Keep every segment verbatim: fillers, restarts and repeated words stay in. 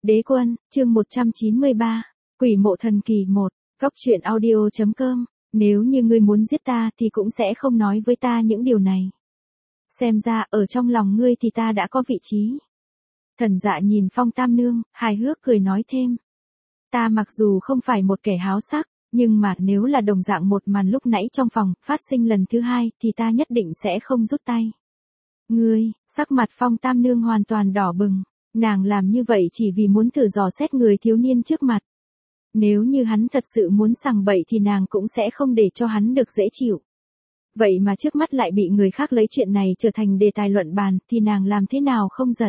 Đế quân, chương một trăm chín mươi ba, Quỷ mộ thần kỳ một, Góc truyện audio chấm com, nếu như ngươi muốn giết ta thì cũng sẽ không nói với ta những điều này. Xem ra, ở trong lòng ngươi thì ta đã có vị trí. Thần Dạ nhìn Phong Tam Nương, hài hước cười nói thêm. Ta mặc dù không phải một kẻ háo sắc, nhưng mà nếu là đồng dạng một màn lúc nãy trong phòng, phát sinh lần thứ hai, thì ta nhất định sẽ không rút tay. Ngươi, sắc mặt Phong Tam Nương hoàn toàn đỏ bừng, nàng làm như vậy chỉ vì muốn thử dò xét người thiếu niên trước mặt. Nếu như hắn thật sự muốn sằng bậy thì nàng cũng sẽ không để cho hắn được dễ chịu. Vậy mà trước mắt lại bị người khác lấy chuyện này trở thành đề tài luận bàn, thì nàng làm thế nào không giận.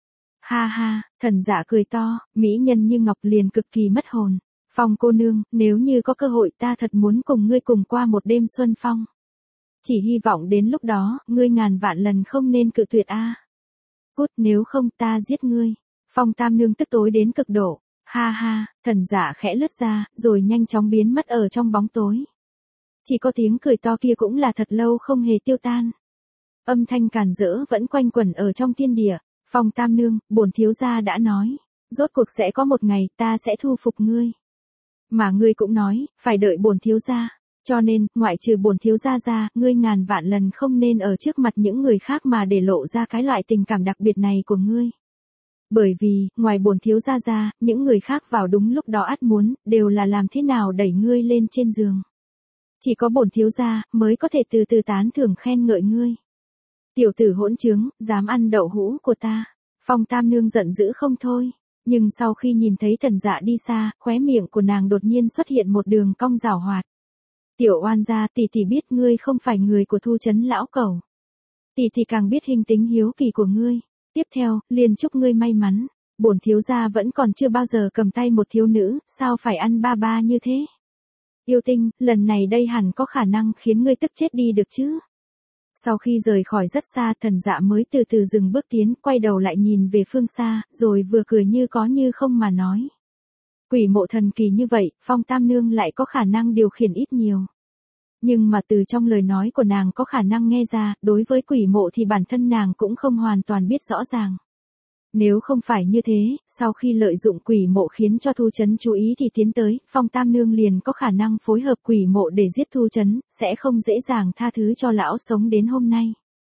Ha ha, Thần Dạ cười to, mỹ nhân như ngọc liền cực kỳ mất hồn. Phong cô nương, nếu như có cơ hội ta thật muốn cùng ngươi cùng qua một đêm xuân phong. Chỉ hy vọng đến lúc đó, ngươi ngàn vạn lần không nên cự tuyệt a. À. Cút, nếu không ta giết ngươi. Phong Tam Nương tức tối đến cực độ. Ha ha, Thần Dạ khẽ lướt ra, rồi nhanh chóng biến mất ở trong bóng tối. Chỉ có tiếng cười to kia cũng là thật lâu không hề tiêu tan. Âm thanh càn rỡ vẫn quanh quẩn ở trong thiên địa. Phong Tam Nương, bổn thiếu gia đã nói, rốt cuộc sẽ có một ngày ta sẽ thu phục ngươi. Mà ngươi cũng nói, phải đợi bổn thiếu gia, cho nên, ngoại trừ bổn thiếu gia ra, ngươi ngàn vạn lần không nên ở trước mặt những người khác mà để lộ ra cái loại tình cảm đặc biệt này của ngươi. Bởi vì, ngoài bổn thiếu gia ra, những người khác vào đúng lúc đó ắt muốn, đều là làm thế nào đẩy ngươi lên trên giường. Chỉ có bổn thiếu gia, mới có thể từ từ tán thưởng khen ngợi ngươi. Tiểu tử hỗn trướng, dám ăn đậu hũ của ta. Phong Tam Nương giận dữ không thôi. Nhưng sau khi nhìn thấy Thần Dạ đi xa, khóe miệng của nàng đột nhiên xuất hiện một đường cong giảo hoạt. Tiểu oan gia, tỷ tỷ biết ngươi không phải người của Thu Trấn lão cẩu. Tỷ tỷ càng biết hình tính hiếu kỳ của ngươi. Tiếp theo, liền chúc ngươi may mắn. Bổn thiếu gia vẫn còn chưa bao giờ cầm tay một thiếu nữ, sao phải ăn ba ba như thế? Yêu tinh, lần này đây hẳn có khả năng khiến ngươi tức chết đi được chứ? Sau khi rời khỏi rất xa, Thần Dạ mới từ từ dừng bước tiến, quay đầu lại nhìn về phương xa, rồi vừa cười như có như không mà nói. Quỷ mộ thần kỳ như vậy, Phong Tam Nương lại có khả năng điều khiển ít nhiều. Nhưng mà từ trong lời nói của nàng có khả năng nghe ra, đối với quỷ mộ thì bản thân nàng cũng không hoàn toàn biết rõ ràng. Nếu không phải như thế, sau khi lợi dụng quỷ mộ khiến cho Thu Trấn chú ý thì tiến tới, Phong Tam Nương liền có khả năng phối hợp quỷ mộ để giết Thu Trấn, sẽ không dễ dàng tha thứ cho lão sống đến hôm nay.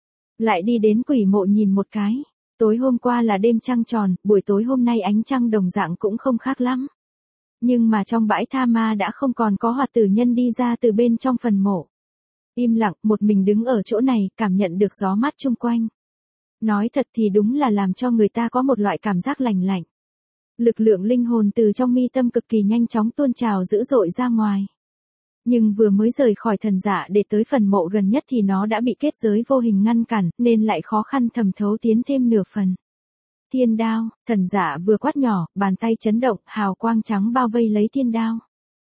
Lại đi đến quỷ mộ nhìn một cái. Tối hôm qua là đêm trăng tròn, buổi tối hôm nay ánh trăng đồng dạng cũng không khác lắm. Nhưng mà trong bãi tha ma đã không còn có hoạt tử nhân đi ra từ bên trong phần mộ. Im lặng, một mình đứng ở chỗ này, cảm nhận được gió mát chung quanh. Nói thật thì đúng là làm cho người ta có một loại cảm giác lành lạnh. Lực lượng linh hồn từ trong mi tâm cực kỳ nhanh chóng tuôn trào dữ dội ra ngoài. Nhưng vừa mới rời khỏi Thần Dạ để tới phần mộ gần nhất thì nó đã bị kết giới vô hình ngăn cản, nên lại khó khăn thẩm thấu tiến thêm nửa phần. Thiên đao, Thần Dạ vừa quát nhỏ, bàn tay chấn động, hào quang trắng bao vây lấy thiên đao.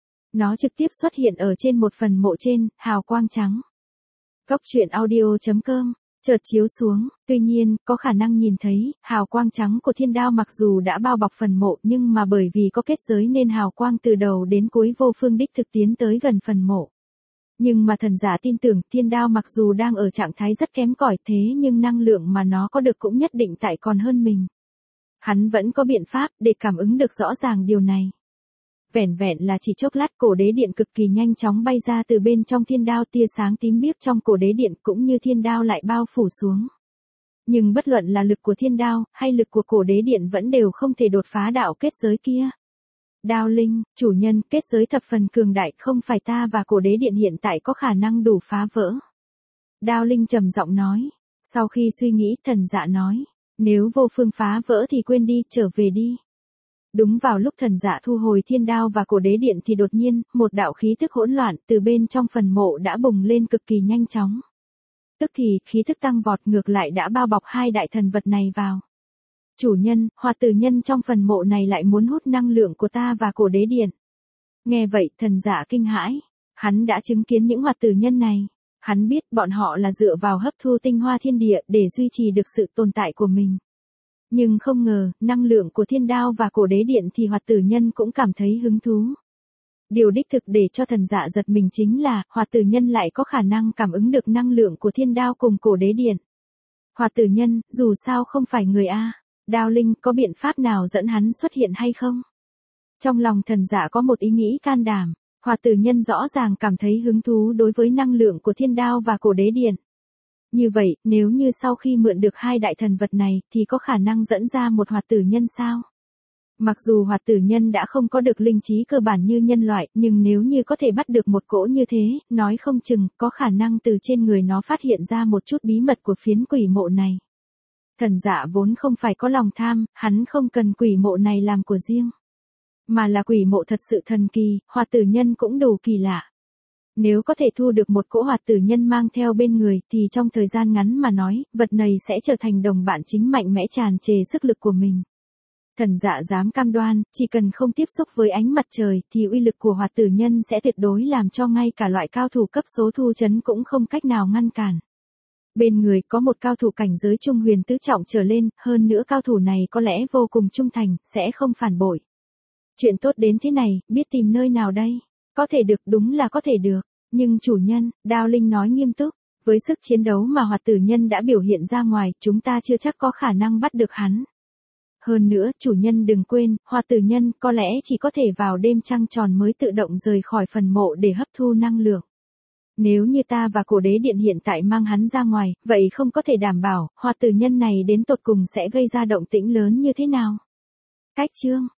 Nó trực tiếp xuất hiện ở trên một phần mộ trên, hào quang trắng. Góc truyện audio chấm com chợt chiếu xuống, tuy nhiên, có khả năng nhìn thấy, hào quang trắng của thiên đao mặc dù đã bao bọc phần mộ nhưng mà bởi vì có kết giới nên hào quang từ đầu đến cuối vô phương đích thực tiến tới gần phần mộ. Nhưng mà Thần Dạ tin tưởng thiên đao mặc dù đang ở trạng thái rất kém cỏi thế nhưng năng lượng mà nó có được cũng nhất định tại còn hơn mình. Hắn vẫn có biện pháp để cảm ứng được rõ ràng điều này. Vẻn vẹn là chỉ chốc lát cổ đế điện cực kỳ nhanh chóng bay ra từ bên trong thiên đao, tia sáng tím biếc trong cổ đế điện cũng như thiên đao lại bao phủ xuống. Nhưng bất luận là lực của thiên đao, hay lực của cổ đế điện vẫn đều không thể đột phá đạo kết giới kia. Đao linh, chủ nhân, kết giới thập phần cường đại, không phải ta và cổ đế điện hiện tại có khả năng đủ phá vỡ. Đao linh trầm giọng nói. Sau khi suy nghĩ, Thần Dạ nói. Nếu vô phương phá vỡ thì quên đi, trở về đi. Đúng vào lúc Thần Dạ thu hồi thiên đao và cổ đế điện thì đột nhiên, một đạo khí tức hỗn loạn từ bên trong phần mộ đã bùng lên cực kỳ nhanh chóng. Tức thì, khí tức tăng vọt ngược lại đã bao bọc hai đại thần vật này vào. Chủ nhân, hoạt tử nhân trong phần mộ này lại muốn hút năng lượng của ta và cổ đế điện. Nghe vậy, Thần Dạ kinh hãi. Hắn đã chứng kiến những hoạt tử nhân này. Hắn biết bọn họ là dựa vào hấp thu tinh hoa thiên địa để duy trì được sự tồn tại của mình. Nhưng không ngờ, năng lượng của thiên đao và cổ đế điện thì hoạt tử nhân cũng cảm thấy hứng thú. Điều đích thực để cho Thần Dạ giật mình chính là, hoạt tử nhân lại có khả năng cảm ứng được năng lượng của thiên đao cùng cổ đế điện. Hoạt tử nhân, dù sao không phải người A. Đao Linh có biện pháp nào dẫn hắn xuất hiện hay không? Trong lòng thần dạ có một ý nghĩ can đảm, Hoạt Tử Nhân rõ ràng cảm thấy hứng thú đối với năng lượng của thiên đao và cổ đế điện. Như vậy, nếu như sau khi mượn được hai đại thần vật này thì có khả năng dẫn ra một Hoạt Tử Nhân sao? Mặc dù Hoạt Tử Nhân đã không có được linh trí cơ bản như nhân loại, nhưng nếu như có thể bắt được một cỗ như thế, nói không chừng có khả năng từ trên người nó phát hiện ra một chút bí mật của phiến quỷ mộ này. Thần dạ vốn không phải có lòng tham, hắn không cần quỷ mộ này làm của riêng. Mà là quỷ mộ thật sự thần kỳ, Hoạt Tử Nhân cũng đủ kỳ lạ. Nếu có thể thu được một cỗ Hoạt Tử Nhân mang theo bên người thì trong thời gian ngắn mà nói, vật này sẽ trở thành đồng bạn chính mạnh mẽ tràn trề sức lực của mình. Thần dạ dám cam đoan, chỉ cần không tiếp xúc với ánh mặt trời thì uy lực của Hoạt Tử Nhân sẽ tuyệt đối làm cho ngay cả loại cao thủ cấp số thu chấn cũng không cách nào ngăn cản. Bên người có một cao thủ cảnh giới trung huyền tứ trọng trở lên, hơn nữa cao thủ này có lẽ vô cùng trung thành, sẽ không phản bội. Chuyện tốt đến thế này, biết tìm nơi nào đây? Có thể được, đúng là có thể được. Nhưng chủ nhân, Đao Linh nói nghiêm túc, với sức chiến đấu mà Hoạt Tử Nhân đã biểu hiện ra ngoài, chúng ta chưa chắc có khả năng bắt được hắn. Hơn nữa, chủ nhân đừng quên, Hoạt Tử Nhân có lẽ chỉ có thể vào đêm trăng tròn mới tự động rời khỏi phần mộ để hấp thu năng lượng. Nếu như ta và cổ đế điện hiện tại mang hắn ra ngoài, vậy không có thể đảm bảo, Hoạt Tử Nhân này đến tột cùng sẽ gây ra động tĩnh lớn như thế nào. Cách chương